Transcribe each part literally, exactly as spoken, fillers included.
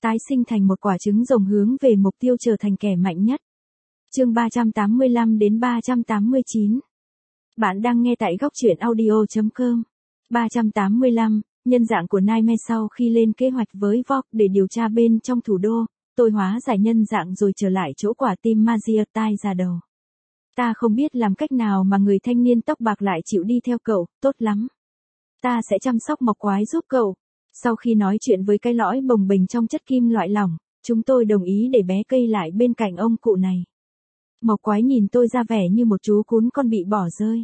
tái sinh thành một quả trứng rồng hướng về mục tiêu trở thành kẻ mạnh nhất. Chương ba trăm tám mươi lăm đến ba trăm tám mươi chín. Bạn đang nghe tại góc truyện audio chấm com. ba trăm tám mươi lăm, nhân dạng của Nightmare sau khi lên kế hoạch với Vogue để điều tra bên trong thủ đô, tôi hóa giải nhân dạng rồi trở lại chỗ quả tim Magia tai ra đầu. Ta không biết làm cách nào mà người thanh niên tóc bạc lại chịu đi theo cậu, tốt lắm. Ta sẽ chăm sóc Mộc Quái giúp cậu. Sau khi nói chuyện với cái lõi bồng bềnh trong chất kim loại lỏng, chúng tôi đồng ý để bé cây lại bên cạnh ông cụ này. Mộc Quái nhìn tôi ra vẻ như một chú cún con bị bỏ rơi.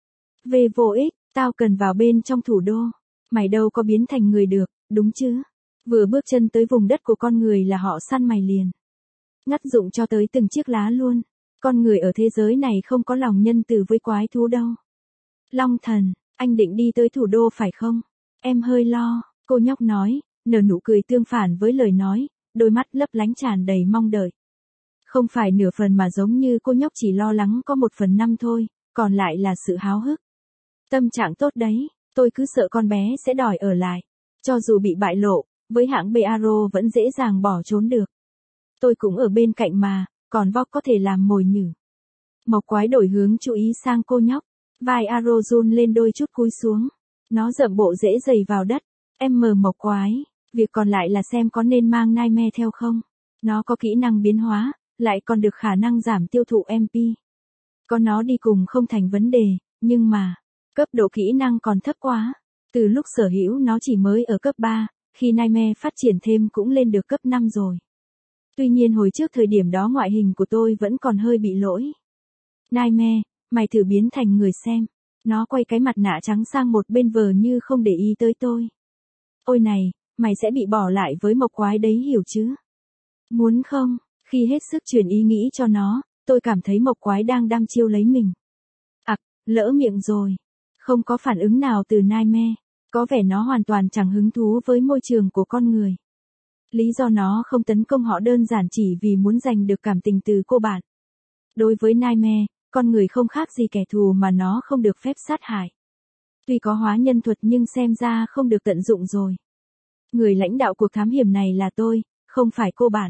Về vô ích, tao cần vào bên trong thủ đô. Mày đâu có biến thành người được, đúng chứ? Vừa bước chân tới vùng đất của con người là họ săn mày liền. Ngắt dụng cho tới từng chiếc lá luôn. Con người ở thế giới này không có lòng nhân từ với quái thú đâu. Long thần, anh định đi tới thủ đô phải không? Em hơi lo, cô nhóc nói, nở nụ cười tương phản với lời nói, đôi mắt lấp lánh tràn đầy mong đợi. Không phải nửa phần mà giống như cô nhóc chỉ lo lắng có một phần năm thôi, còn lại là sự háo hức. Tâm trạng tốt đấy, tôi cứ sợ con bé sẽ đòi ở lại. Cho dù bị bại lộ, với hãng bê a rờ o vẫn dễ dàng bỏ trốn được. Tôi cũng ở bên cạnh mà, còn Vogue có thể làm mồi nhử. Mộc Quái đổi hướng chú ý sang cô nhóc, vai a rờ o run lên đôi chút cúi xuống. Nó dậm bộ rễ dày vào đất. Em mờ Mộc Quái, việc còn lại là xem có nên mang Nightmare theo không. Nó có kỹ năng biến hóa, lại còn được khả năng giảm tiêu thụ em pê. Có nó đi cùng không thành vấn đề, nhưng mà, cấp độ kỹ năng còn thấp quá. Từ lúc sở hữu nó chỉ mới ở cấp ba, khi Nightmare phát triển thêm cũng lên được cấp năm rồi. Tuy nhiên hồi trước thời điểm đó ngoại hình của tôi vẫn còn hơi bị lỗi. Nightmare, mày thử biến thành người xem. Nó quay cái mặt nạ trắng sang một bên vờ như không để ý tới tôi. Ôi này, mày sẽ bị bỏ lại với Mộc Quái đấy hiểu chứ? Muốn không? Khi hết sức truyền ý nghĩ cho nó, tôi cảm thấy Mộc Quái đang đăm chiêu lấy mình. Ặc, lỡ miệng rồi. Không có phản ứng nào từ Nightmare. Có vẻ nó hoàn toàn chẳng hứng thú với môi trường của con người. Lý do nó không tấn công họ đơn giản chỉ vì muốn giành được cảm tình từ cô bạn. Đối với Nightmare, con người không khác gì kẻ thù mà nó không được phép sát hại. Tuy có hóa nhân thuật nhưng xem ra không được tận dụng rồi. Người lãnh đạo cuộc thám hiểm này là tôi, không phải cô bạn.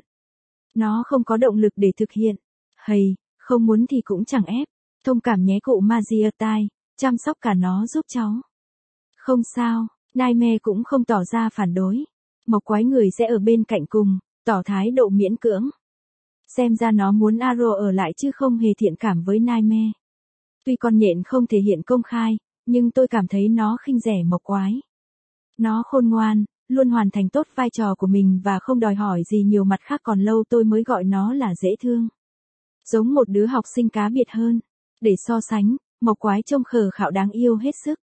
Nó không có động lực để thực hiện. Hầy, không muốn thì cũng chẳng ép. Thông cảm nhé cụ Magia tai, chăm sóc cả nó giúp cháu. Không sao, Nightmare cũng không tỏ ra phản đối. Mộc Quái người sẽ ở bên cạnh cùng, tỏ thái độ miễn cưỡng. Xem ra nó muốn a rờ o ở lại chứ không hề thiện cảm với Nightmare. Tuy con nhện không thể hiện công khai, nhưng tôi cảm thấy nó khinh rẻ Mộc Quái. Nó khôn ngoan, luôn hoàn thành tốt vai trò của mình và không đòi hỏi gì nhiều, mặt khác còn lâu tôi mới gọi nó là dễ thương. Giống một đứa học sinh cá biệt hơn. Để so sánh, Mộc Quái trông khờ khạo đáng yêu hết sức.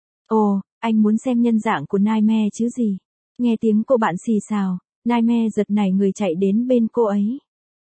Ồ, anh muốn xem nhân dạng của Nightmare chứ gì? Nghe tiếng cô bạn xì xào, Nightmare giật nảy người chạy đến bên cô ấy.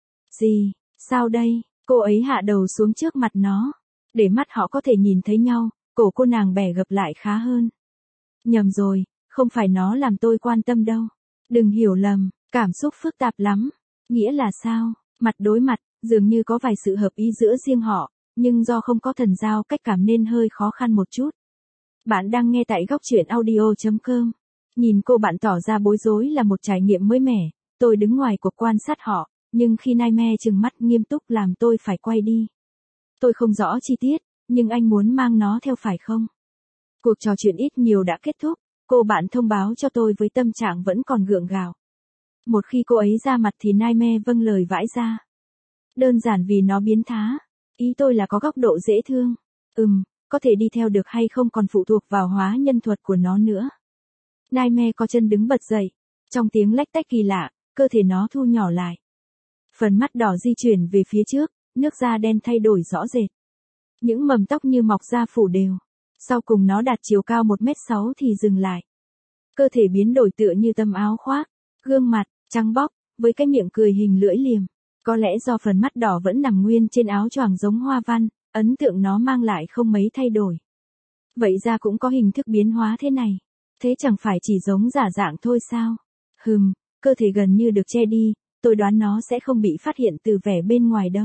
Gì, sao đây? Cô ấy hạ đầu xuống trước mặt nó. Để mắt họ có thể nhìn thấy nhau, cổ cô nàng bẻ gập lại khá hơn. Nhầm rồi, không phải nó làm tôi quan tâm đâu. Đừng hiểu lầm, cảm xúc phức tạp lắm. Nghĩa là sao? Mặt đối mặt, dường như có vài sự hợp ý giữa riêng họ, nhưng do không có thần giao cách cảm nên hơi khó khăn một chút. Bạn đang nghe tại góc truyện audio chấm com. Nhìn cô bạn tỏ ra bối rối là một trải nghiệm mới mẻ, tôi đứng ngoài cuộc quan sát họ, nhưng khi Nightmare trừng mắt nghiêm túc làm tôi phải quay đi. Tôi không rõ chi tiết, nhưng anh muốn mang nó theo phải không? Cuộc trò chuyện ít nhiều đã kết thúc, cô bạn thông báo cho tôi với tâm trạng vẫn còn gượng gạo. Một khi cô ấy ra mặt thì Nightmare vâng lời vãi ra. Đơn giản vì nó biến thá. Ý tôi là có góc độ dễ thương. Ừm, có thể đi theo được hay không còn phụ thuộc vào hóa nhân thuật của nó nữa. Nightmare có chân đứng bật dậy. Trong tiếng lách tách kỳ lạ, cơ thể nó thu nhỏ lại. Phần mắt đỏ di chuyển về phía trước, nước da đen thay đổi rõ rệt. Những mầm tóc như mọc ra phủ đều. Sau cùng nó đạt chiều cao một mét sáu thì dừng lại. Cơ thể biến đổi tựa như tấm áo khoác. Gương mặt, trắng bóc, với cái miệng cười hình lưỡi liềm. Có lẽ do phần mắt đỏ vẫn nằm nguyên trên áo choàng giống hoa văn, ấn tượng nó mang lại không mấy thay đổi. Vậy ra cũng có hình thức biến hóa thế này. Thế chẳng phải chỉ giống giả dạng thôi sao? Hừm, cơ thể gần như được che đi, tôi đoán nó sẽ không bị phát hiện từ vẻ bên ngoài đâu.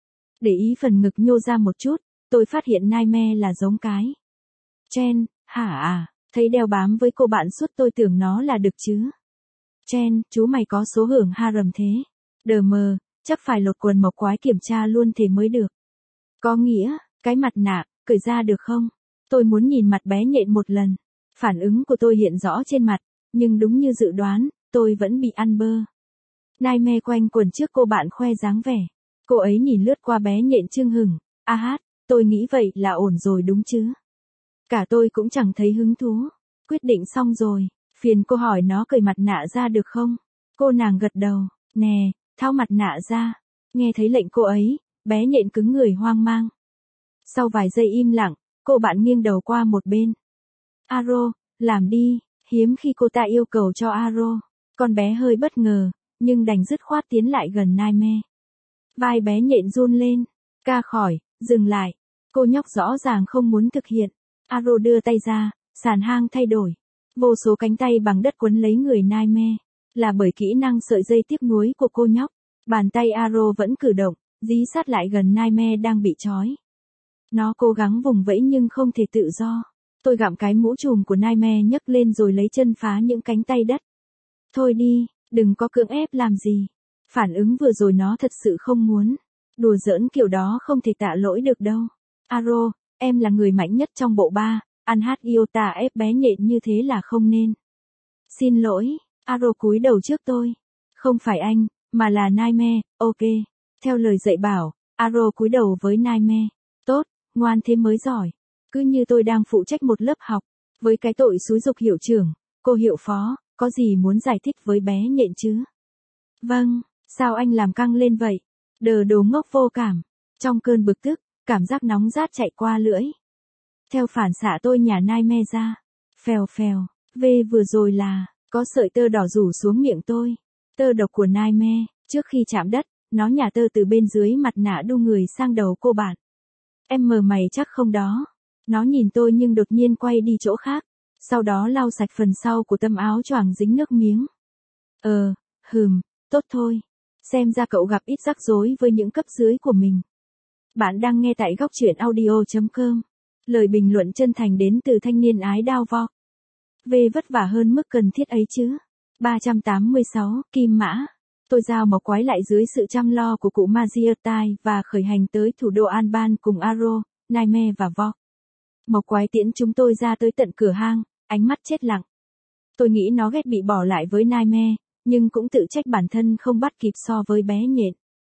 Để ý phần ngực nhô ra một chút, tôi phát hiện Nightmare là giống cái. Chen, hả à, thấy đeo bám với cô bạn suốt tôi tưởng nó là đực chứ. Chen, chú mày có số hưởng harem thế. Đờ mờ, chắc phải lột quần mộc quái kiểm tra luôn thế mới được. Có nghĩa, cái mặt nạ, cởi ra được không? Tôi muốn nhìn mặt bé nhện một lần. Phản ứng của tôi hiện rõ trên mặt, nhưng đúng như dự đoán, tôi vẫn bị ăn bơ. Naime quanh quần trước cô bạn khoe dáng vẻ. Cô ấy nhìn lướt qua bé nhện chưng hửng. A hát, tôi nghĩ vậy là ổn rồi đúng chứ? Cả tôi cũng chẳng thấy hứng thú. Quyết định xong rồi, phiền cô hỏi nó cởi mặt nạ ra được không? Cô nàng gật đầu, nè, tháo mặt nạ ra. Nghe thấy lệnh cô ấy, bé nhện cứng người hoang mang. Sau vài giây im lặng, cô bạn nghiêng đầu qua một bên. Aro, làm đi, hiếm khi cô ta yêu cầu cho Aro. Con bé hơi bất ngờ, nhưng đành dứt khoát tiến lại gần Naime. Vai bé nhện run lên, ca khỏi, dừng lại. Cô nhóc rõ ràng không muốn thực hiện. Aro đưa tay ra, sàn hang thay đổi. Vô số cánh tay bằng đất quấn lấy người Naime. Là bởi kỹ năng sợi dây tiếc nuối của cô nhóc. Bàn tay Aro vẫn cử động, dí sát lại gần Naime đang bị trói. Nó cố gắng vùng vẫy nhưng không thể tự do. Tôi gặm cái mũ trùm của Naime nhấc lên rồi lấy chân phá những cánh tay đất. Thôi đi, đừng có cưỡng ép làm gì. Phản ứng vừa rồi nó thật sự không muốn. Đùa giỡn kiểu đó không thể tạ lỗi được đâu. Aro, em là người mạnh nhất trong bộ ba, ăn hát Iota ép bé nhện như thế là không nên. Xin lỗi, Aro cúi đầu trước tôi. Không phải anh, mà là Naime, ok. Theo lời dạy bảo, Aro cúi đầu với Naime. Tốt, ngoan thế mới giỏi. Cứ như tôi đang phụ trách một lớp học. Với cái tội xúi giục hiệu trưởng, cô hiệu phó, có gì muốn giải thích với bé nhện chứ? Vâng, sao anh làm căng lên vậy? Đờ đồ ngốc vô cảm. Trong cơn bực tức, cảm giác nóng rát chạy qua lưỡi. Theo phản xạ tôi nhả Naime ra. Phèo phèo, về vừa rồi là, có sợi tơ đỏ rủ xuống miệng tôi. Tơ độc của Naime, trước khi chạm đất, nó nhả tơ từ bên dưới mặt nạ đu người sang đầu cô bạn. Em mờ mày chắc không đó. Nó nhìn tôi nhưng đột nhiên quay đi chỗ khác. Sau đó lau sạch phần sau của tấm áo choàng dính nước miếng. Ờ, hừm, tốt thôi. Xem ra cậu gặp ít rắc rối với những cấp dưới của mình. Bạn đang nghe tại góc truyện audio chấm com. Lời bình luận chân thành đến từ thanh niên ái đao vo. Về vất vả hơn mức cần thiết ấy chứ. ba trăm tám mươi sáu, Kim Mã. Tôi giao mộc quái lại dưới sự chăm lo của cụ Maziotai và khởi hành tới thủ đô Alban cùng Aro, Naime và Vo. Mộc quái tiễn chúng tôi ra tới tận cửa hang, ánh mắt chết lặng. Tôi nghĩ nó ghét bị bỏ lại với Naime, nhưng cũng tự trách bản thân không bắt kịp so với bé nhện.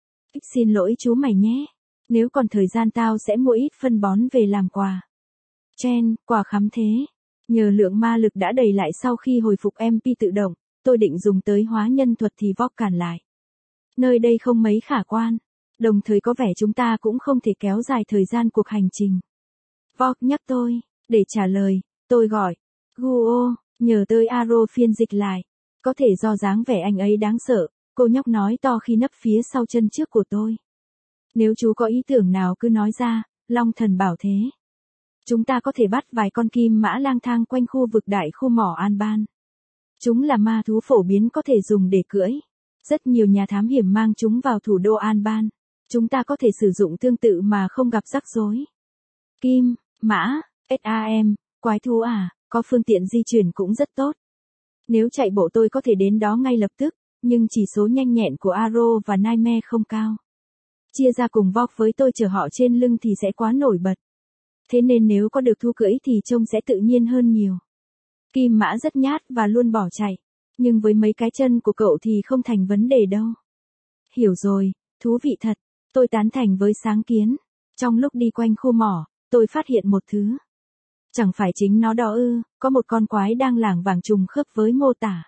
Xin lỗi chú mày nhé. Nếu còn thời gian tao sẽ mua ít phân bón về làm quà. Chen, quà khám thế. Nhờ lượng ma lực đã đầy lại sau khi hồi phục em pê tự động, tôi định dùng tới hóa nhân thuật thì Vóc cản lại. Nơi đây không mấy khả quan. Đồng thời có vẻ chúng ta cũng không thể kéo dài thời gian cuộc hành trình. Vóc nhắc tôi. Để trả lời, tôi gọi. Guo, nhờ tới Aro phiên dịch lại. Có thể do dáng vẻ anh ấy đáng sợ, cô nhóc nói to khi nấp phía sau chân trước của tôi. Nếu chú có ý tưởng nào cứ nói ra, Long Thần bảo thế. Chúng ta có thể bắt vài con kim mã lang thang quanh khu vực đại khu mỏ Alban. Chúng là ma thú phổ biến có thể dùng để cưỡi. Rất nhiều nhà thám hiểm mang chúng vào thủ đô Alban. Chúng ta có thể sử dụng tương tự mà không gặp rắc rối. Kim, mã, SAM, quái thú à, có phương tiện di chuyển cũng rất tốt. Nếu chạy bộ tôi có thể đến đó ngay lập tức, nhưng chỉ số nhanh nhẹn của Aro và Naime không cao. Chia ra cùng Vóc với tôi chở họ trên lưng thì sẽ quá nổi bật. Thế nên nếu có được thú cưỡi thì trông sẽ tự nhiên hơn nhiều. Kim mã rất nhát và luôn bỏ chạy. Nhưng với mấy cái chân của cậu thì không thành vấn đề đâu. Hiểu rồi, thú vị thật. Tôi tán thành với sáng kiến. Trong lúc đi quanh khu mỏ, tôi phát hiện một thứ. Chẳng phải chính nó đó ư, có một con quái đang lảng vảng trùng khớp với mô tả.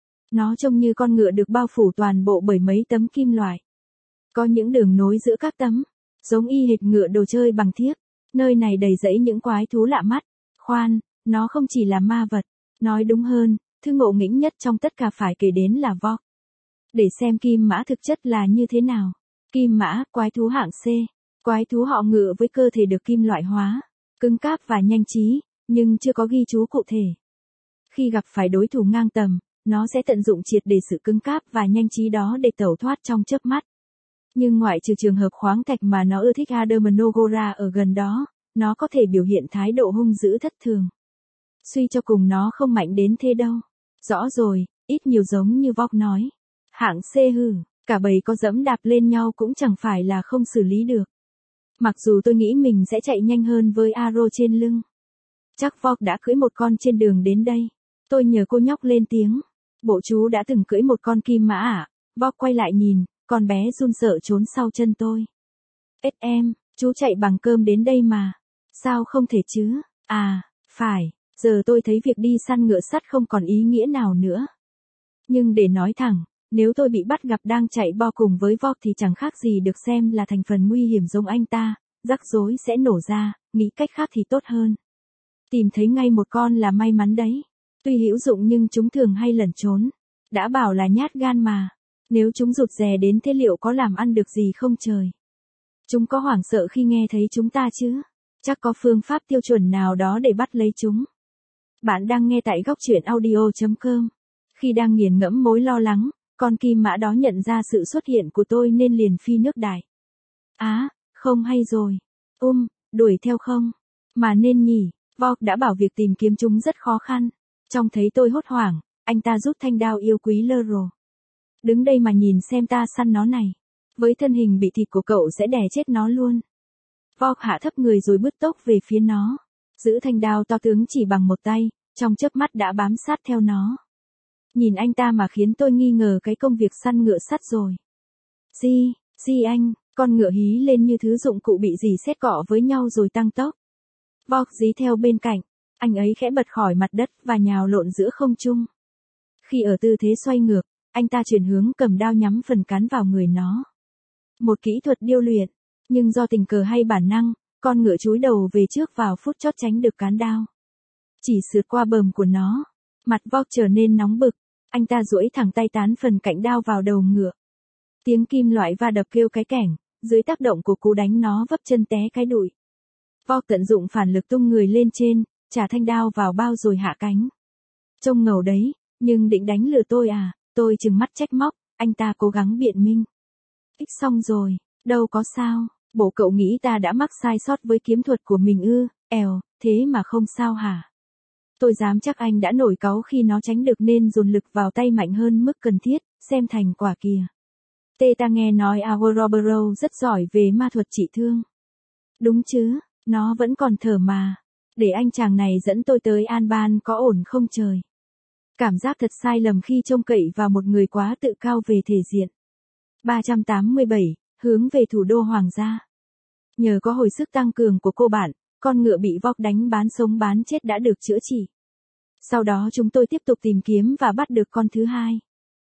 Nó trông như con ngựa được bao phủ toàn bộ bởi mấy tấm kim loại. Có những đường nối giữa các tấm, giống y hệt ngựa đồ chơi bằng thiếc. Nơi này đầy rẫy những quái thú lạ mắt. Khoan, nó không chỉ là ma vật. Nói đúng hơn, thứ ngộ nghĩnh nhất trong tất cả phải kể đến là Vóc. Để xem kim mã thực chất là như thế nào. Kim mã, quái thú hạng C. Quái thú họ ngựa với cơ thể được kim loại hóa, cứng cáp và nhanh trí, nhưng chưa có ghi chú cụ thể. Khi gặp phải đối thủ ngang tầm, nó sẽ tận dụng triệt để sự cứng cáp và nhanh trí đó để tẩu thoát trong chớp mắt. Nhưng ngoại trừ trường hợp khoáng thạch mà nó ưa thích Adermanogora ở gần đó, nó có thể biểu hiện thái độ hung dữ thất thường. Suy cho cùng nó không mạnh đến thế đâu. Rõ rồi, ít nhiều giống như Vóc nói. Hạng C hừ, cả bầy có dẫm đạp lên nhau cũng chẳng phải là không xử lý được. Mặc dù tôi nghĩ mình sẽ chạy nhanh hơn với Aro trên lưng. Chắc Vóc đã cưỡi một con trên đường đến đây. Tôi nhờ cô nhóc lên tiếng. Bộ chú đã từng cưỡi một con kim mã à? Vóc quay lại nhìn, con bé run sợ trốn sau chân tôi. Ết em, chú chạy bằng cơm đến đây mà. Sao không thể chứ? À, phải, giờ tôi thấy việc đi săn ngựa sắt không còn ý nghĩa nào nữa. Nhưng để nói thẳng, nếu tôi bị bắt gặp đang chạy bo cùng với Vóc thì chẳng khác gì được xem là thành phần nguy hiểm giống anh ta, rắc rối sẽ nổ ra, nghĩ cách khác thì tốt hơn. Tìm thấy ngay một con là may mắn đấy. Tuy hữu dụng nhưng chúng thường hay lẩn trốn. Đã bảo là nhát gan mà. Nếu chúng rụt rè đến thế liệu có làm ăn được gì không trời? Chúng có hoảng sợ khi nghe thấy chúng ta chứ? Chắc có phương pháp tiêu chuẩn nào đó để bắt lấy chúng. Bạn đang nghe tại góc truyện audio chấm com. Khi đang nghiền ngẫm mối lo lắng, con kim mã đó nhận ra sự xuất hiện của tôi nên liền phi nước đại. Á, à, không hay rồi. Um, đuổi theo không? Mà nên nhỉ, Vóc đã bảo việc tìm kiếm chúng rất khó khăn. Trông thấy tôi hốt hoảng, anh ta rút thanh đao yêu quý lơ rồ. Đứng đây mà nhìn xem ta săn nó này. Với thân hình bị thịt của cậu sẽ đè chết nó luôn. Vóc hạ thấp người rồi bứt tốc về phía nó. Giữ thanh đao to tướng chỉ bằng một tay, trong chớp mắt đã bám sát theo nó. Nhìn anh ta mà khiến tôi nghi ngờ cái công việc săn ngựa sắt rồi. Di, di anh, con ngựa hí lên như thứ dụng cụ bị dì xét cọ với nhau rồi tăng tốc. Vóc dí theo bên cạnh, anh ấy khẽ bật khỏi mặt đất và nhào lộn giữa không trung. Khi ở tư thế xoay ngược, anh ta chuyển hướng cầm đao nhắm phần cán vào người nó. Một kỹ thuật điêu luyện, nhưng do tình cờ hay bản năng, con ngựa chúi đầu về trước vào phút chót tránh được cán đao. Chỉ sượt qua bờm của nó, mặt Vóc trở nên nóng bực, anh ta duỗi thẳng tay tán phần cạnh đao vào đầu ngựa. Tiếng kim loại va đập kêu cái kẻng, dưới tác động của cú đánh nó vấp chân té cái đùi. Vóc tận dụng phản lực tung người lên trên, trả thanh đao vào bao rồi hạ cánh. Trông ngầu đấy, nhưng định đánh lừa tôi à? Tôi trừng mắt trách móc, anh ta cố gắng biện minh. Ích xong rồi, đâu có sao, bộ cậu nghĩ ta đã mắc sai sót với kiếm thuật của mình ư? Èo, thế mà không sao hả? Tôi dám chắc anh đã nổi cáu khi nó tránh được nên dồn lực vào tay mạnh hơn mức cần thiết, xem thành quả kìa. Tê ta nghe nói Aurobero rất giỏi về ma thuật trị thương. Đúng chứ, nó vẫn còn thở mà. Để anh chàng này dẫn tôi tới Alban có ổn không trời? Cảm giác thật sai lầm khi trông cậy vào một người quá tự cao về thể diện. ba trăm tám mươi bảy, hướng về thủ đô Hoàng gia. Nhờ có hồi sức tăng cường của cô bạn, con ngựa bị Vóc đánh bán sống bán chết đã được chữa trị. Sau đó chúng tôi tiếp tục tìm kiếm và bắt được con thứ hai.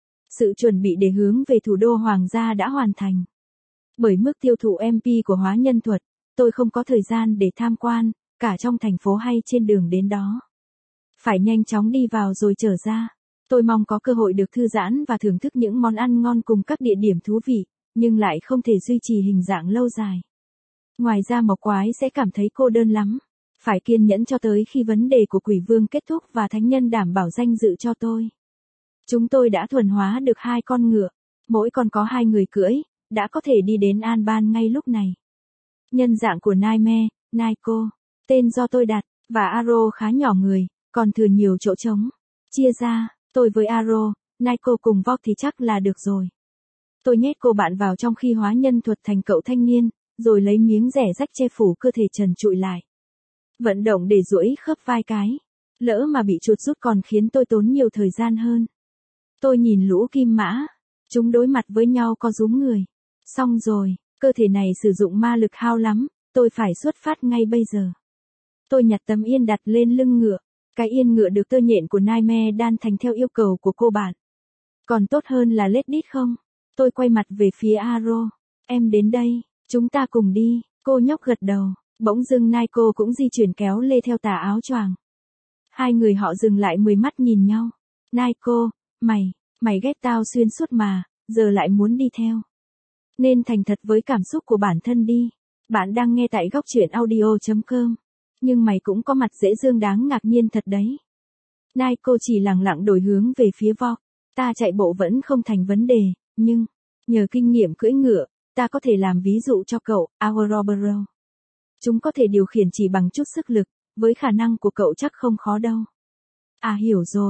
Sự chuẩn bị để hướng về thủ đô Hoàng gia đã hoàn thành. Bởi mức tiêu thụ em pê của hóa nhân thuật, tôi không có thời gian để tham quan, cả trong thành phố hay trên đường đến đó. Phải nhanh chóng đi vào rồi trở ra. Tôi mong có cơ hội được thư giãn và thưởng thức những món ăn ngon cùng các địa điểm thú vị, nhưng lại không thể duy trì hình dạng lâu dài. Ngoài ra Mộc Quái sẽ cảm thấy cô đơn lắm. Phải kiên nhẫn cho tới khi vấn đề của Quỷ Vương kết thúc và Thánh Nhân đảm bảo danh dự cho tôi. Chúng tôi đã thuần hóa được hai con ngựa, mỗi con có hai người cưỡi, đã có thể đi đến Alban ngay lúc này. Nhân dạng của Naime, Naiko, tên do tôi đặt, và Aro khá nhỏ người, còn thừa nhiều chỗ trống. Chia ra, tôi với Aro, Naiko cùng Vóc thì chắc là được rồi. Tôi nhét cô bạn vào trong khi hóa nhân thuật thành cậu thanh niên, rồi lấy miếng rẻ rách che phủ cơ thể trần trụi lại. Vận động để duỗi khớp vai cái. Lỡ mà bị chuột rút còn khiến tôi tốn nhiều thời gian hơn. Tôi nhìn lũ kim mã. Chúng đối mặt với nhau có rúm người. Xong rồi, cơ thể này sử dụng ma lực hao lắm, tôi phải xuất phát ngay bây giờ. Tôi nhặt tấm yên đặt lên lưng ngựa. Cái yên ngựa được tơ nhện của Naime đan thành theo yêu cầu của cô bạn. Còn tốt hơn là lết đít không? Tôi quay mặt về phía Aro. Em đến đây, chúng ta cùng đi. Cô nhóc gật đầu. Bỗng dưng Naiko cũng di chuyển kéo lê theo tà áo choàng. Hai người họ dừng lại mười mắt nhìn nhau. Naiko, mày, mày ghét tao xuyên suốt mà, giờ lại muốn đi theo. Nên thành thật với cảm xúc của bản thân đi. Bạn đang nghe tại góc truyện audio chấm com. Nhưng mày cũng có mặt dễ dương đáng ngạc nhiên thật đấy. Naiko chỉ lặng lặng đổi hướng về phía Vóc. Ta chạy bộ vẫn không thành vấn đề, nhưng, nhờ kinh nghiệm cưỡi ngựa, ta có thể làm ví dụ cho cậu, Aurobero. Chúng có thể điều khiển chỉ bằng chút sức lực, với khả năng của cậu chắc không khó đâu. À hiểu rồi,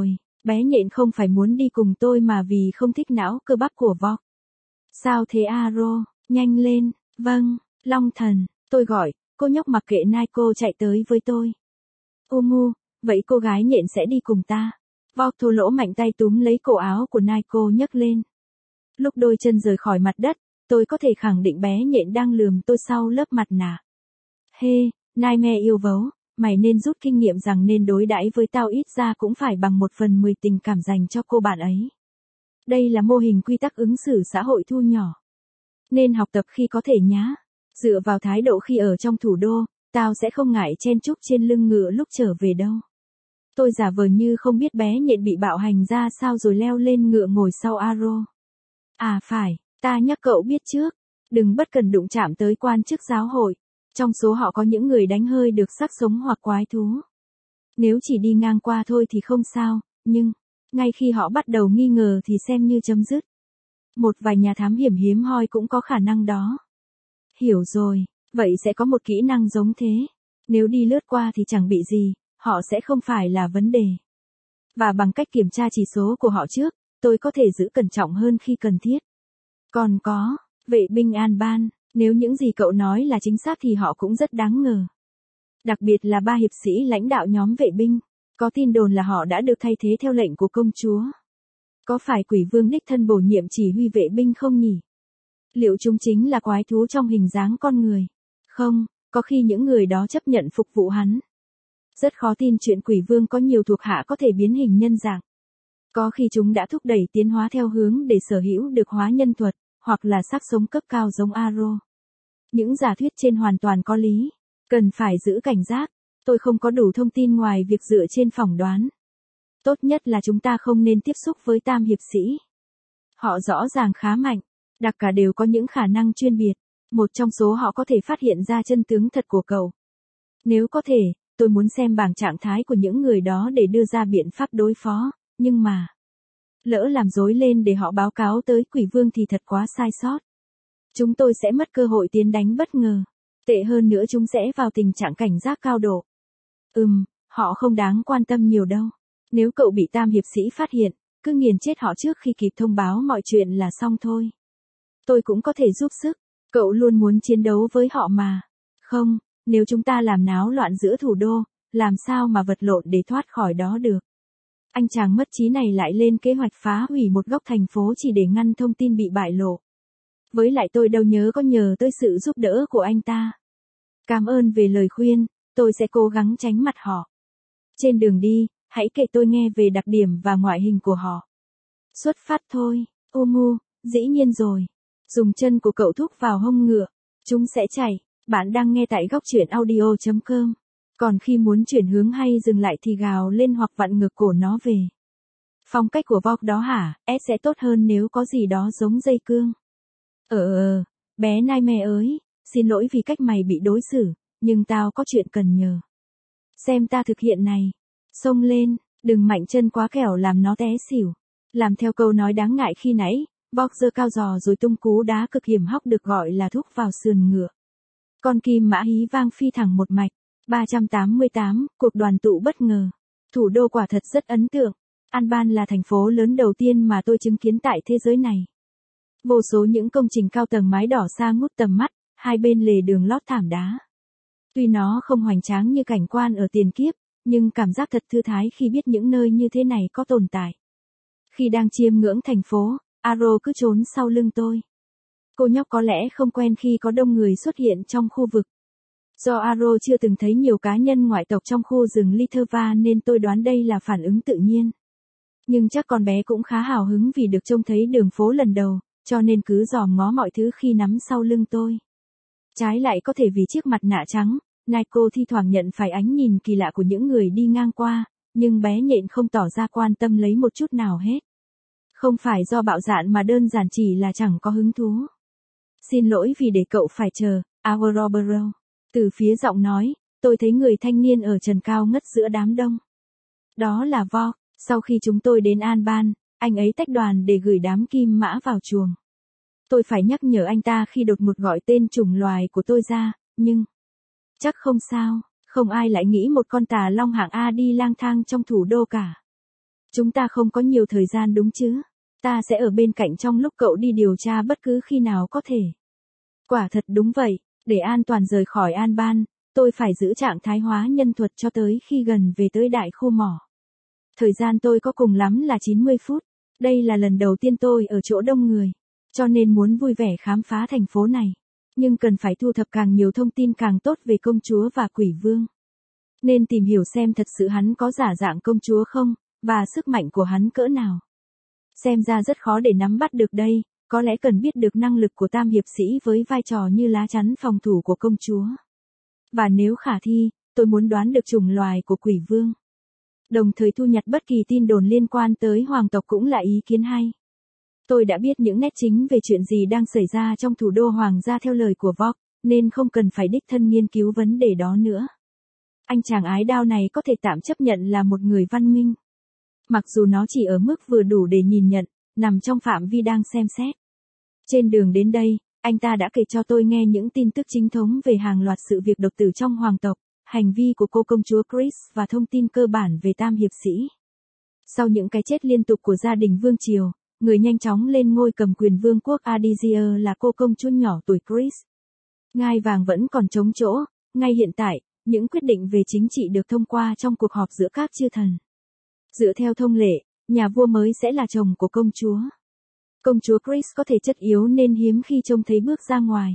Bé nhện không phải muốn đi cùng tôi mà vì không thích não cơ bắp của Vogue. Sao thế Aro, nhanh lên, vâng, Long Thần, tôi gọi, cô nhóc mặc kệ Naiko chạy tới với tôi. Umu, vậy cô gái nhện sẽ đi cùng ta. Vogue thô lỗ mạnh tay túm lấy cổ áo của Naiko nhấc lên. Lúc đôi chân rời khỏi mặt đất, tôi có thể khẳng định bé nhện đang lườm tôi sau lớp mặt nạ. Hê, hey, Naime yêu vấu, mày nên rút kinh nghiệm rằng nên đối đãi với tao ít ra cũng phải bằng một phần mười tình cảm dành cho cô bạn ấy. Đây là mô hình quy tắc ứng xử xã hội thu nhỏ. Nên học tập khi có thể nhá. Dựa vào thái độ khi ở trong thủ đô, tao sẽ không ngại chen chúc trên lưng ngựa lúc trở về đâu. Tôi giả vờ như không biết bé nhện bị bạo hành ra sao rồi leo lên ngựa ngồi sau Aro. À phải, ta nhắc cậu biết trước, đừng bất cần đụng chạm tới quan chức giáo hội. Trong số họ có những người đánh hơi được xác sống hoặc quái thú. Nếu chỉ đi ngang qua thôi thì không sao, nhưng, ngay khi họ bắt đầu nghi ngờ thì xem như chấm dứt. Một vài nhà thám hiểm hiếm hoi cũng có khả năng đó. Hiểu rồi, vậy sẽ có một kỹ năng giống thế. Nếu đi lướt qua thì chẳng bị gì, họ sẽ không phải là vấn đề. Và bằng cách kiểm tra chỉ số của họ trước, tôi có thể giữ cẩn trọng hơn khi cần thiết. Còn có, vệ binh An Ban, nếu những gì cậu nói là chính xác thì họ cũng rất đáng ngờ. Đặc biệt là ba hiệp sĩ lãnh đạo nhóm vệ binh, có tin đồn là họ đã được thay thế theo lệnh của công chúa. Có phải quỷ vương đích thân bổ nhiệm chỉ huy vệ binh không nhỉ? Liệu chúng chính là quái thú trong hình dáng con người? Không, có khi những người đó chấp nhận phục vụ hắn. Rất khó tin chuyện quỷ vương có nhiều thuộc hạ có thể biến hình nhân dạng. Có khi chúng đã thúc đẩy tiến hóa theo hướng để sở hữu được hóa nhân thuật, hoặc là xác sống cấp cao giống Aro. Những giả thuyết trên hoàn toàn có lý. Cần phải giữ cảnh giác. Tôi không có đủ thông tin ngoài việc dựa trên phỏng đoán. Tốt nhất là chúng ta không nên tiếp xúc với tam hiệp sĩ. Họ rõ ràng khá mạnh. Đặc cả đều có những khả năng chuyên biệt. Một trong số họ có thể phát hiện ra chân tướng thật của cậu. Nếu có thể, tôi muốn xem bảng trạng thái của những người đó để đưa ra biện pháp đối phó. Nhưng mà, lỡ làm rối lên để họ báo cáo tới quỷ vương thì thật quá sai sót. Chúng tôi sẽ mất cơ hội tiến đánh bất ngờ. Tệ hơn nữa chúng sẽ vào tình trạng cảnh giác cao độ. Ừm, họ không đáng quan tâm nhiều đâu. Nếu cậu bị tam hiệp sĩ phát hiện, cứ nghiền chết họ trước khi kịp thông báo mọi chuyện là xong thôi. Tôi cũng có thể giúp sức. Cậu luôn muốn chiến đấu với họ mà. Không, nếu chúng ta làm náo loạn giữa thủ đô, làm sao mà vật lộn để thoát khỏi đó được. Anh chàng mất trí này lại lên kế hoạch phá hủy một góc thành phố chỉ để ngăn thông tin bị bại lộ. Với lại tôi đâu nhớ có nhờ tới sự giúp đỡ của anh ta. Cảm ơn về lời khuyên, tôi sẽ cố gắng tránh mặt họ. Trên đường đi, hãy kể tôi nghe về đặc điểm và ngoại hình của họ. Xuất phát thôi, Omu, dĩ nhiên rồi. Dùng chân của cậu thúc vào hông ngựa, chúng sẽ chạy. Bạn đang nghe tại góc truyện audio chấm com. Còn khi muốn chuyển hướng hay dừng lại thì gào lên hoặc vặn ngược cổ nó về. Phong cách của Vogue đó hả, S sẽ tốt hơn nếu có gì đó giống dây cương. Ờ ờ, bé Naime ơi, xin lỗi vì cách mày bị đối xử, nhưng tao có chuyện cần nhờ. Xem ta thực hiện này. Xông lên, đừng mạnh chân quá kẻo làm nó té xỉu. Làm theo câu nói đáng ngại khi nãy, Vogue giơ cao giò rồi tung cú đá cực hiểm hóc được gọi là thúc vào sườn ngựa. Con kim mã hí vang phi thẳng một mạch. ba trăm tám mươi tám, cuộc đoàn tụ bất ngờ. Thủ đô quả thật rất ấn tượng. An Ban là thành phố lớn đầu tiên mà tôi chứng kiến tại thế giới này. Vô số những công trình cao tầng mái đỏ xa ngút tầm mắt, hai bên lề đường lót thảm đá. Tuy nó không hoành tráng như cảnh quan ở tiền kiếp, nhưng cảm giác thật thư thái khi biết những nơi như thế này có tồn tại. Khi đang chiêm ngưỡng thành phố, Aro cứ trốn sau lưng tôi. Cô nhóc có lẽ không quen khi có đông người xuất hiện trong khu vực. Do Aro chưa từng thấy nhiều cá nhân ngoại tộc trong khu rừng Litherva nên tôi đoán đây là phản ứng tự nhiên. Nhưng chắc con bé cũng khá hào hứng vì được trông thấy đường phố lần đầu, cho nên cứ dòm ngó mọi thứ khi nắm sau lưng tôi. Trái lại có thể vì chiếc mặt nạ trắng, Naiko thi thoảng nhận phải ánh nhìn kỳ lạ của những người đi ngang qua, nhưng bé nhện không tỏ ra quan tâm lấy một chút nào hết. Không phải do bạo dạn mà đơn giản chỉ là chẳng có hứng thú. Xin lỗi vì để cậu phải chờ, Aurobero. Từ phía giọng nói, tôi thấy người thanh niên ở trần cao ngất giữa đám đông. Đó là Vogue. Sau khi chúng tôi đến An Ban, anh ấy tách đoàn để gửi đám kim mã vào chuồng. Tôi phải nhắc nhở anh ta khi đột ngột gọi tên chủng loài của tôi ra, nhưng... Chắc không sao, không ai lại nghĩ một con tà long hạng A đi lang thang trong thủ đô cả. Chúng ta không có nhiều thời gian đúng chứ? Ta sẽ ở bên cạnh trong lúc cậu đi điều tra bất cứ khi nào có thể. Quả thật đúng vậy, để an toàn rời khỏi An Ban, tôi phải giữ trạng thái hóa nhân thuật cho tới khi gần về tới đại khu mỏ. Thời gian tôi có cùng lắm là chín mươi phút. Đây là lần đầu tiên tôi ở chỗ đông người, cho nên muốn vui vẻ khám phá thành phố này. Nhưng cần phải thu thập càng nhiều thông tin càng tốt về công chúa và quỷ vương. Nên tìm hiểu xem thật sự hắn có giả dạng công chúa không, và sức mạnh của hắn cỡ nào. Xem ra rất khó để nắm bắt được đây, có lẽ cần biết được năng lực của tam hiệp sĩ với vai trò như lá chắn phòng thủ của công chúa. Và nếu khả thi, tôi muốn đoán được chủng loài của quỷ vương. Đồng thời thu nhặt bất kỳ tin đồn liên quan tới hoàng tộc cũng là ý kiến hay. Tôi đã biết những nét chính về chuyện gì đang xảy ra trong thủ đô hoàng gia theo lời của Vogue, nên không cần phải đích thân nghiên cứu vấn đề đó nữa. Anh chàng ái đao này có thể tạm chấp nhận là một người văn minh. Mặc dù nó chỉ ở mức vừa đủ để nhìn nhận, nằm trong phạm vi đang xem xét. Trên đường đến đây, anh ta đã kể cho tôi nghe những tin tức chính thống về hàng loạt sự việc độc tử trong hoàng tộc, hành vi của cô công chúa Chris và thông tin cơ bản về tam hiệp sĩ. Sau những cái chết liên tục của gia đình vương triều, người nhanh chóng lên ngôi cầm quyền vương quốc Adisia là cô công chúa nhỏ tuổi Chris. Ngai vàng vẫn còn trống chỗ, ngay hiện tại, những quyết định về chính trị được thông qua trong cuộc họp giữa các chư thần. Dựa theo thông lệ, nhà vua mới sẽ là chồng của công chúa. Công chúa Chris có thể chất yếu nên hiếm khi trông thấy bước ra ngoài.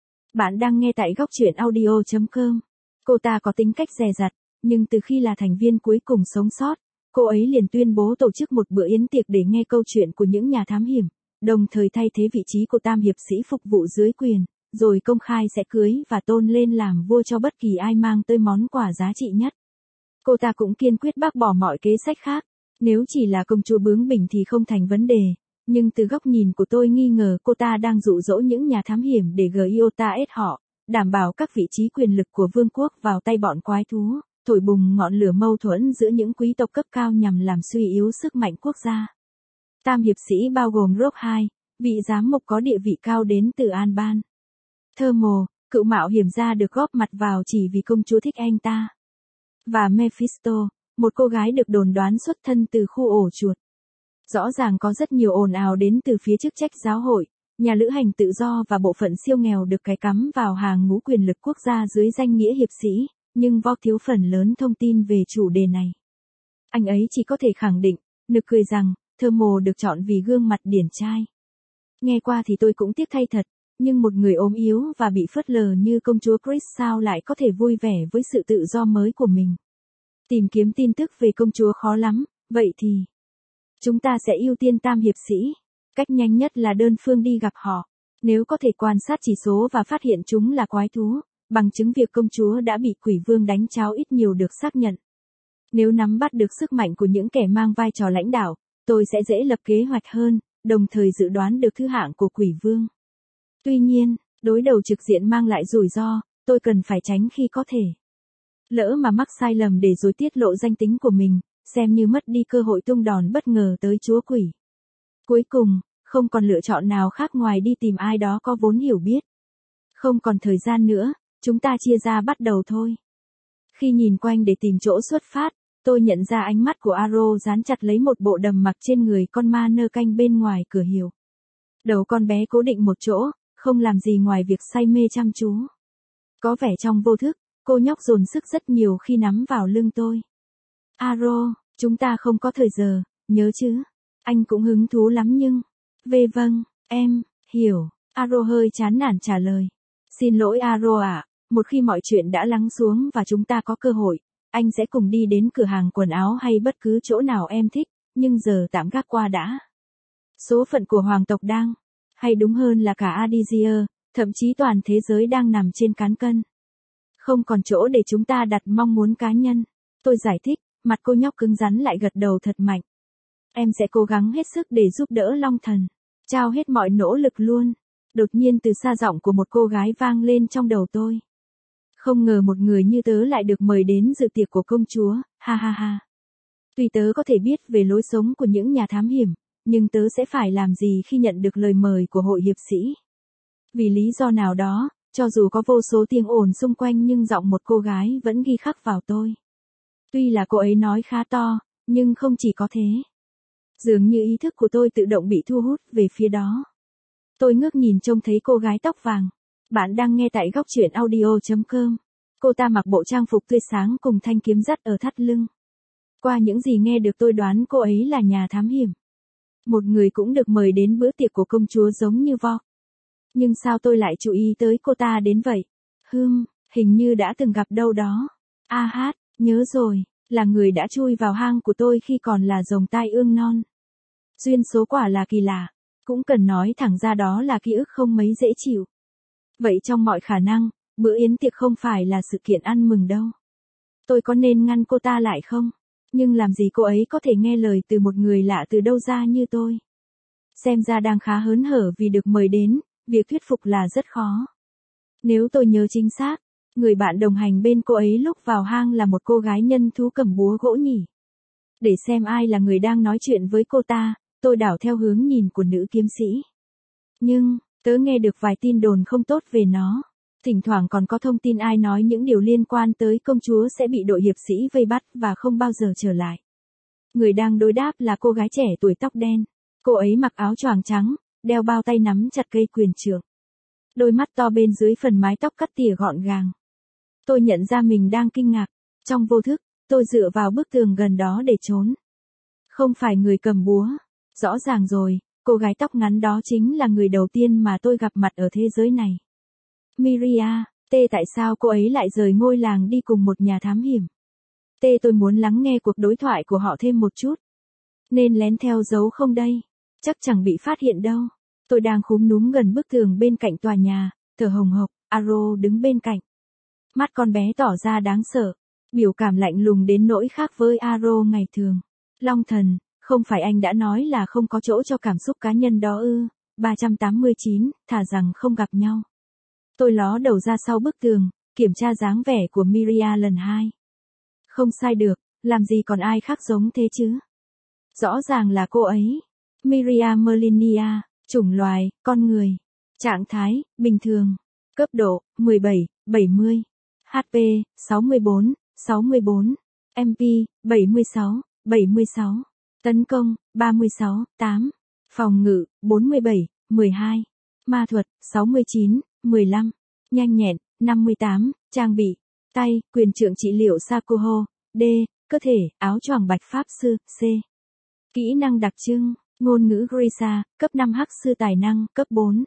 Bạn đang nghe tại góc truyện audio chấm com. Cô ta có tính cách dè dặt, nhưng từ khi là thành viên cuối cùng sống sót, cô ấy liền tuyên bố tổ chức một bữa yến tiệc để nghe câu chuyện của những nhà thám hiểm, đồng thời thay thế vị trí của tam hiệp sĩ phục vụ dưới quyền, rồi công khai sẽ cưới và tôn lên làm vua cho bất kỳ ai mang tới món quà giá trị nhất. Cô ta cũng kiên quyết bác bỏ mọi kế sách khác, nếu chỉ là công chúa bướng bỉnh thì không thành vấn đề, nhưng từ góc nhìn của tôi nghi ngờ cô ta đang dụ dỗ những nhà thám hiểm để giota ét họ, đảm bảo các vị trí quyền lực của vương quốc vào tay bọn quái thú, thổi bùng ngọn lửa mâu thuẫn giữa những quý tộc cấp cao nhằm làm suy yếu sức mạnh quốc gia. Tam hiệp sĩ bao gồm Rock hai, vị giám mục có địa vị cao đến từ An Ban. Thermal, cựu mạo hiểm gia được góp mặt vào chỉ vì công chúa thích anh ta. Và Mephisto, một cô gái được đồn đoán xuất thân từ khu ổ chuột. Rõ ràng có rất nhiều ồn ào đến từ phía chức trách giáo hội, nhà lữ hành tự do và bộ phận siêu nghèo được cài cắm vào hàng ngũ quyền lực quốc gia dưới danh nghĩa hiệp sĩ, nhưng Vogue thiếu phần lớn thông tin về chủ đề này. Anh ấy chỉ có thể khẳng định, nực cười rằng, Thermal được chọn vì gương mặt điển trai. Nghe qua thì tôi cũng tiếc thay thật, nhưng một người ốm yếu và bị phớt lờ như công chúa Chris sao lại có thể vui vẻ với sự tự do mới của mình. Tìm kiếm tin tức về công chúa khó lắm, vậy thì chúng ta sẽ ưu tiên tam hiệp sĩ. Cách nhanh nhất là đơn phương đi gặp họ. Nếu có thể quan sát chỉ số và phát hiện chúng là quái thú, bằng chứng việc công chúa đã bị quỷ vương đánh cháo ít nhiều được xác nhận. Nếu nắm bắt được sức mạnh của những kẻ mang vai trò lãnh đạo, tôi sẽ dễ lập kế hoạch hơn, đồng thời dự đoán được thứ hạng của quỷ vương. Tuy nhiên, đối đầu trực diện mang lại rủi ro, tôi cần phải tránh khi có thể. Lỡ mà mắc sai lầm để rồi tiết lộ danh tính của mình, xem như mất đi cơ hội tung đòn bất ngờ tới chúa quỷ. Cuối cùng, không còn lựa chọn nào khác ngoài đi tìm ai đó có vốn hiểu biết. Không còn thời gian nữa, chúng ta chia ra bắt đầu thôi. Khi nhìn quanh để tìm chỗ xuất phát, tôi nhận ra ánh mắt của Aro dán chặt lấy một bộ đầm mặc trên người con ma nơ canh bên ngoài cửa hiệu. Đầu con bé cố định một chỗ, không làm gì ngoài việc say mê chăm chú. Có vẻ trong vô thức, cô nhóc dồn sức rất nhiều khi nắm vào lưng tôi. Aro, chúng ta không có thời giờ, nhớ chứ? Anh cũng hứng thú lắm nhưng... Về vâng, em, hiểu. Aro hơi chán nản trả lời. Xin lỗi Aro ạ, một khi mọi chuyện đã lắng xuống và chúng ta có cơ hội, anh sẽ cùng đi đến cửa hàng quần áo hay bất cứ chỗ nào em thích, nhưng giờ tạm gác qua đã. Số phận của hoàng tộc đang, hay đúng hơn là cả Adisia, thậm chí toàn thế giới đang nằm trên cán cân. Không còn chỗ để chúng ta đặt mong muốn cá nhân. Tôi giải thích, mặt cô nhóc cứng rắn lại gật đầu thật mạnh. Em sẽ cố gắng hết sức để giúp đỡ Long Thần. Trao hết mọi nỗ lực luôn. Đột nhiên từ xa giọng của một cô gái vang lên trong đầu tôi. Không ngờ một người như tớ lại được mời đến dự tiệc của công chúa, ha ha ha. Tuy tớ có thể biết về lối sống của những nhà thám hiểm, nhưng tớ sẽ phải làm gì khi nhận được lời mời của hội hiệp sĩ? Vì lý do nào đó, cho dù có vô số tiếng ồn xung quanh nhưng giọng một cô gái vẫn ghi khắc vào tôi. Tuy là cô ấy nói khá to, Nhưng không chỉ có thế. Dường như ý thức của tôi tự động bị thu hút về phía đó. Tôi ngước nhìn trông thấy cô gái tóc vàng. Bạn đang nghe tại góc truyện audio chấm com. Cô ta mặc bộ trang phục tươi sáng cùng thanh kiếm dắt ở thắt lưng. Qua những gì nghe được tôi đoán cô ấy là nhà thám hiểm. Một người cũng được mời đến bữa tiệc của công chúa giống như Vought. Nhưng sao tôi lại chú ý tới cô ta đến vậy? Hừm, hình như đã từng gặp đâu đó. A hát, nhớ rồi, là người đã chui vào hang của tôi khi còn là rồng tai ương non. Duyên số quả là kỳ lạ, cũng cần nói thẳng ra đó là ký ức không mấy dễ chịu. Vậy trong mọi khả năng, bữa yến tiệc không phải là sự kiện ăn mừng đâu. Tôi có nên ngăn cô ta lại không? Nhưng làm gì cô ấy có thể nghe lời từ một người lạ từ đâu ra như tôi? Xem ra đang khá hớn hở vì được mời đến, việc thuyết phục là rất khó. Nếu tôi nhớ chính xác, người bạn đồng hành bên cô ấy lúc vào hang là một cô gái nhân thú cầm búa gỗ nhỉ. Để xem ai là người đang nói chuyện với cô ta, tôi đảo theo hướng nhìn của nữ kiếm sĩ. Nhưng, tớ nghe được vài tin đồn không tốt về nó. Thỉnh thoảng còn có thông tin ai nói những điều liên quan tới công chúa sẽ bị đội hiệp sĩ vây bắt và không bao giờ trở lại. Người đang đối đáp là cô gái trẻ tuổi tóc đen. Cô ấy mặc áo choàng trắng, đeo bao tay nắm chặt cây quyền trượng. Đôi mắt to bên dưới phần mái tóc cắt tỉa gọn gàng. Tôi nhận ra mình đang kinh ngạc. Trong vô thức, tôi dựa vào bức tường gần đó để trốn. Không phải người cầm búa. Rõ ràng rồi, cô gái tóc ngắn đó chính là người đầu tiên mà tôi gặp mặt ở thế giới này. Miria, tê tại sao cô ấy lại rời ngôi làng đi cùng một nhà thám hiểm? Tê tôi muốn lắng nghe cuộc đối thoại của họ thêm một chút. Nên lén theo dấu không đây? Chắc chẳng bị phát hiện đâu. Tôi đang khúm núm gần bức tường bên cạnh tòa nhà, thở hồng hộc, Aro đứng bên cạnh. Mắt con bé tỏ ra đáng sợ, biểu cảm lạnh lùng đến nỗi khác với Aro ngày thường. Long thần, không phải anh đã nói là không có chỗ cho cảm xúc cá nhân đó ư? ba trăm tám mươi chín, thà rằng không gặp nhau. Tôi ló đầu ra sau bức tường, kiểm tra dáng vẻ của Miria lần hai. Không sai được, làm gì còn ai khác giống thế chứ? Rõ ràng là cô ấy. Miria Merlinia, chủng loài, con người. Trạng thái, bình thường. Cấp độ, mười bảy, bảy mươi. hát pê, sáu mươi bốn, sáu mươi bốn. em pê, bảy mươi sáu, bảy mươi sáu. Tấn công, ba mươi sáu, tám. Phòng ngự, bốn mươi bảy, mười hai. Ma thuật, sáu mươi chín, mười lăm. Nhanh nhẹn, năm mươi tám. Trang bị, tay, quyền trượng trị liệu Sakuho. D. Cơ thể, áo choàng bạch pháp sư. C. Kỹ năng đặc trưng, ngôn ngữ Grisha, cấp năm hắc sư tài năng, cấp bốn.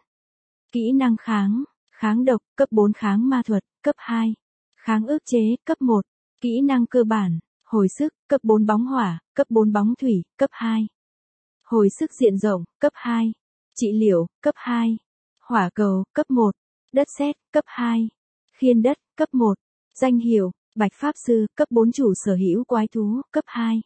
Kỹ năng kháng, kháng độc, cấp bốn kháng ma thuật, cấp hai. Kháng ức chế, cấp một. Kỹ năng cơ bản, hồi sức, cấp bốn bóng hỏa, cấp bốn bóng thủy, cấp hai. Hồi sức diện rộng, cấp hai. Trị liệu, cấp hai. Hỏa cầu, cấp một. Đất sét, cấp hai. Khiên đất, cấp một. Danh hiệu, bạch pháp sư, cấp bốn chủ sở hữu quái thú, cấp hai.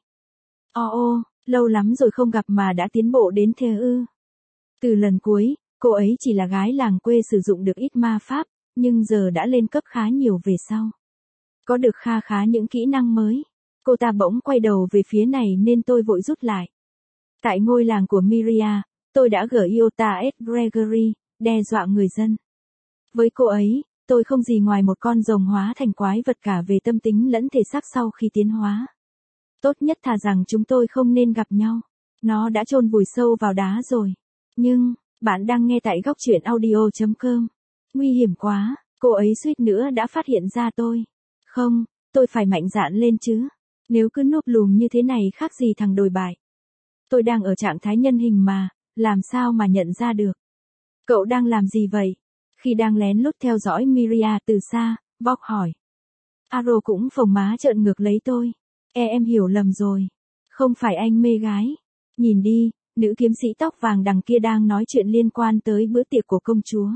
Ô ô, lâu lắm rồi không gặp mà đã tiến bộ đến thế ư. Từ lần cuối, cô ấy chỉ là gái làng quê sử dụng được ít ma pháp, nhưng giờ đã lên cấp khá nhiều về sau. Có được kha khá những kỹ năng mới. Cô ta bỗng quay đầu về phía này nên tôi vội rút lại. Tại ngôi làng của Miria, tôi đã gửi Iota S. Gregory, đe dọa người dân. Với cô ấy, tôi không gì ngoài một con rồng hóa thành quái vật cả về tâm tính lẫn thể xác sau khi tiến hóa. Tốt nhất thà rằng chúng tôi không nên gặp nhau. Nó đã chôn vùi sâu vào đá rồi. Nhưng, bạn đang nghe tại góc truyện audio chấm com. Nguy hiểm quá, cô ấy suýt nữa đã phát hiện ra tôi. Không, tôi phải mạnh dạn lên chứ. Nếu cứ núp lùm như thế này khác gì thằng đồi bại. Tôi đang ở trạng thái nhân hình mà, làm sao mà nhận ra được. Cậu đang làm gì vậy? Khi đang lén lút theo dõi Miria từ xa, Vought hỏi. Aro cũng phồng má trợn ngược lấy tôi. E em hiểu lầm rồi. Không phải anh mê gái. Nhìn đi, nữ kiếm sĩ tóc vàng đằng kia đang nói chuyện liên quan tới bữa tiệc của công chúa.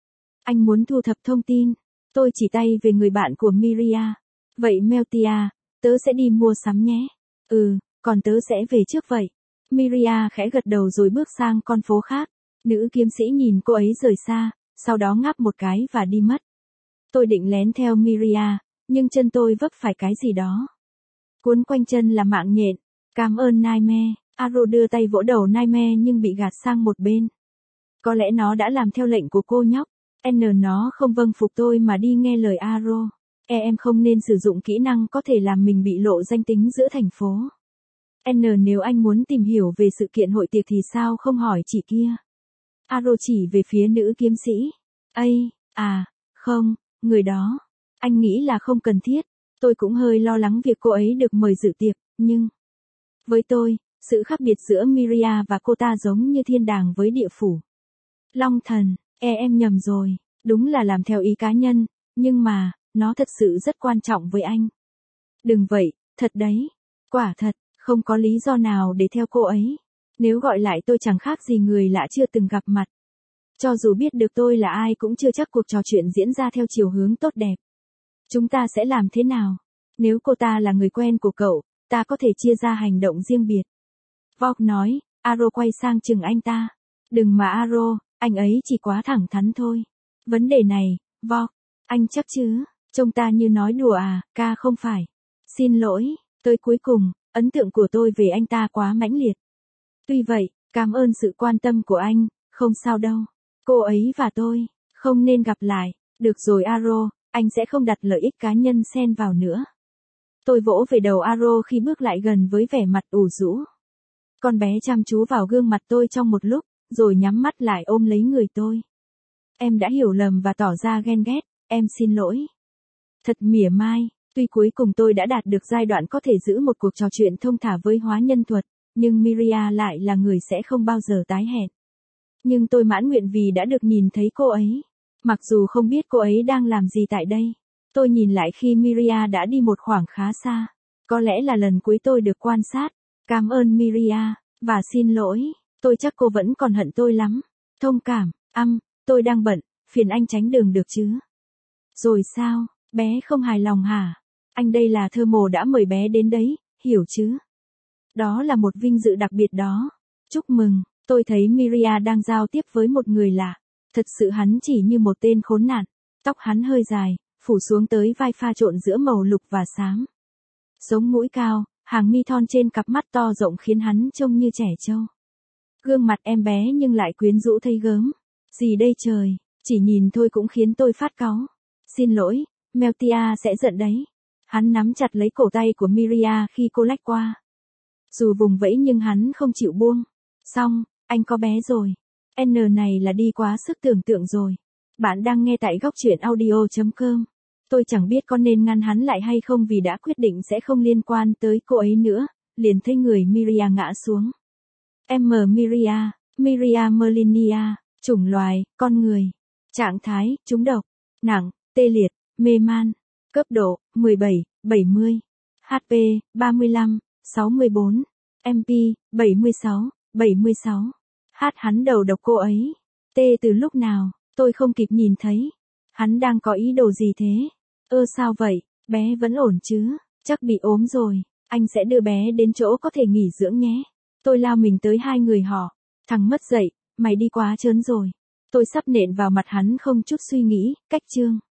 Anh muốn thu thập thông tin. Tôi chỉ tay về người bạn của Miria. Vậy Meltia, tớ sẽ đi mua sắm nhé. Ừ, còn tớ sẽ về trước vậy. Miria khẽ gật đầu rồi bước sang con phố khác. Nữ kiếm sĩ nhìn cô ấy rời xa, sau đó ngáp một cái và đi mất. Tôi định lén theo Miria, nhưng chân tôi vấp phải cái gì đó. Cuốn quanh chân là mạng nhện. Cảm ơn Nightmare. Aro đưa tay vỗ đầu Nightmare nhưng bị gạt sang một bên. Có lẽ nó đã làm theo lệnh của cô nhóc. N nó không vâng phục tôi mà đi nghe lời Aro. E em không nên sử dụng kỹ năng có thể làm mình bị lộ danh tính giữa thành phố. N nếu anh muốn tìm hiểu về sự kiện hội tiệc thì sao không hỏi chị kia. Aro chỉ về phía nữ kiếm sĩ. Ây, à, không, người đó. Anh nghĩ là không cần thiết. Tôi cũng hơi lo lắng việc cô ấy được mời dự tiệc, nhưng... Với tôi, sự khác biệt giữa Miria và cô ta giống như thiên đàng với địa phủ. Long thần, e em nhầm rồi, đúng là làm theo ý cá nhân, nhưng mà, nó thật sự rất quan trọng với anh. Đừng vậy, thật đấy. Quả thật, không có lý do nào để theo cô ấy. Nếu gọi lại tôi chẳng khác gì người lạ chưa từng gặp mặt. Cho dù biết được tôi là ai cũng chưa chắc cuộc trò chuyện diễn ra theo chiều hướng tốt đẹp. Chúng ta sẽ làm thế nào? Nếu cô ta là người quen của cậu, ta có thể chia ra hành động riêng biệt. Vought nói, Aro quay sang chừng anh ta. Đừng mà Aro, anh ấy chỉ quá thẳng thắn thôi. Vấn đề này, Vought, anh chắc chứ, trông ta như nói đùa à, ca không phải. Xin lỗi, tới cuối cùng, ấn tượng của tôi về anh ta quá mãnh liệt. Tuy vậy, cảm ơn sự quan tâm của anh, không sao đâu. Cô ấy và tôi, không nên gặp lại. Được rồi Aro, anh sẽ không đặt lợi ích cá nhân xen vào nữa. Tôi vỗ về đầu Aro khi bước lại gần với vẻ mặt ủ rũ. Con bé chăm chú vào gương mặt tôi trong một lúc, rồi nhắm mắt lại ôm lấy người tôi. Em đã hiểu lầm và tỏ ra ghen ghét, em xin lỗi. Thật mỉa mai, tuy cuối cùng tôi đã đạt được giai đoạn có thể giữ một cuộc trò chuyện thông thả với hóa nhân thuật, nhưng Miria lại là người sẽ không bao giờ tái hẹn. Nhưng tôi mãn nguyện vì đã được nhìn thấy cô ấy. Mặc dù không biết cô ấy đang làm gì tại đây. Tôi nhìn lại khi Miria đã đi một khoảng khá xa. Có lẽ là lần cuối tôi được quan sát. Cảm ơn Miria, và xin lỗi, tôi chắc cô vẫn còn hận tôi lắm. Thông cảm, âm, tôi đang bận, phiền anh tránh đường được chứ. Rồi sao, bé không hài lòng hả? Anh đây là thơ mồ đã mời bé đến đấy, hiểu chứ? Đó là một vinh dự đặc biệt đó. Chúc mừng, tôi thấy Miria đang giao tiếp với một người lạ. Thật sự hắn chỉ như một tên khốn nạn. Tóc hắn hơi dài, phủ xuống tới vai pha trộn giữa màu lục và xám. Sống mũi cao, hàng mi thon trên cặp mắt to rộng khiến hắn trông như trẻ trâu. Gương mặt em bé nhưng lại quyến rũ thấy gớm. Gì đây trời, chỉ nhìn thôi cũng khiến tôi phát cáu. Xin lỗi, Meltia sẽ giận đấy. Hắn nắm chặt lấy cổ tay của Miria khi cô lách qua. Dù vùng vẫy nhưng hắn không chịu buông. Xong, anh có bé rồi. N này là đi quá sức tưởng tượng rồi. Bạn đang nghe tại góc truyện audio chấm com. Tôi chẳng biết có nên ngăn hắn lại hay không vì đã quyết định sẽ không liên quan tới cô ấy nữa, liền thấy người Miria ngã xuống. M. Miria, Miria Merlinia, chủng loài, con người. Trạng thái, trúng độc, nặng, tê liệt, mê man. Cấp độ, mười bảy, bảy mươi. H P, ba mươi lăm, sáu mươi bốn. M P, bảy mươi sáu, bảy mươi sáu. Hát hắn đầu độc cô ấy. Tê từ lúc nào, tôi không kịp nhìn thấy. Hắn đang có ý đồ gì thế? Ơ sao vậy, bé vẫn ổn chứ? Chắc bị ốm rồi. Anh sẽ đưa bé đến chỗ có thể nghỉ dưỡng nhé. Tôi lao mình tới hai người họ. Thằng mất dậy, mày đi quá trớn rồi. Tôi sắp nện vào mặt hắn không chút suy nghĩ, cách chương.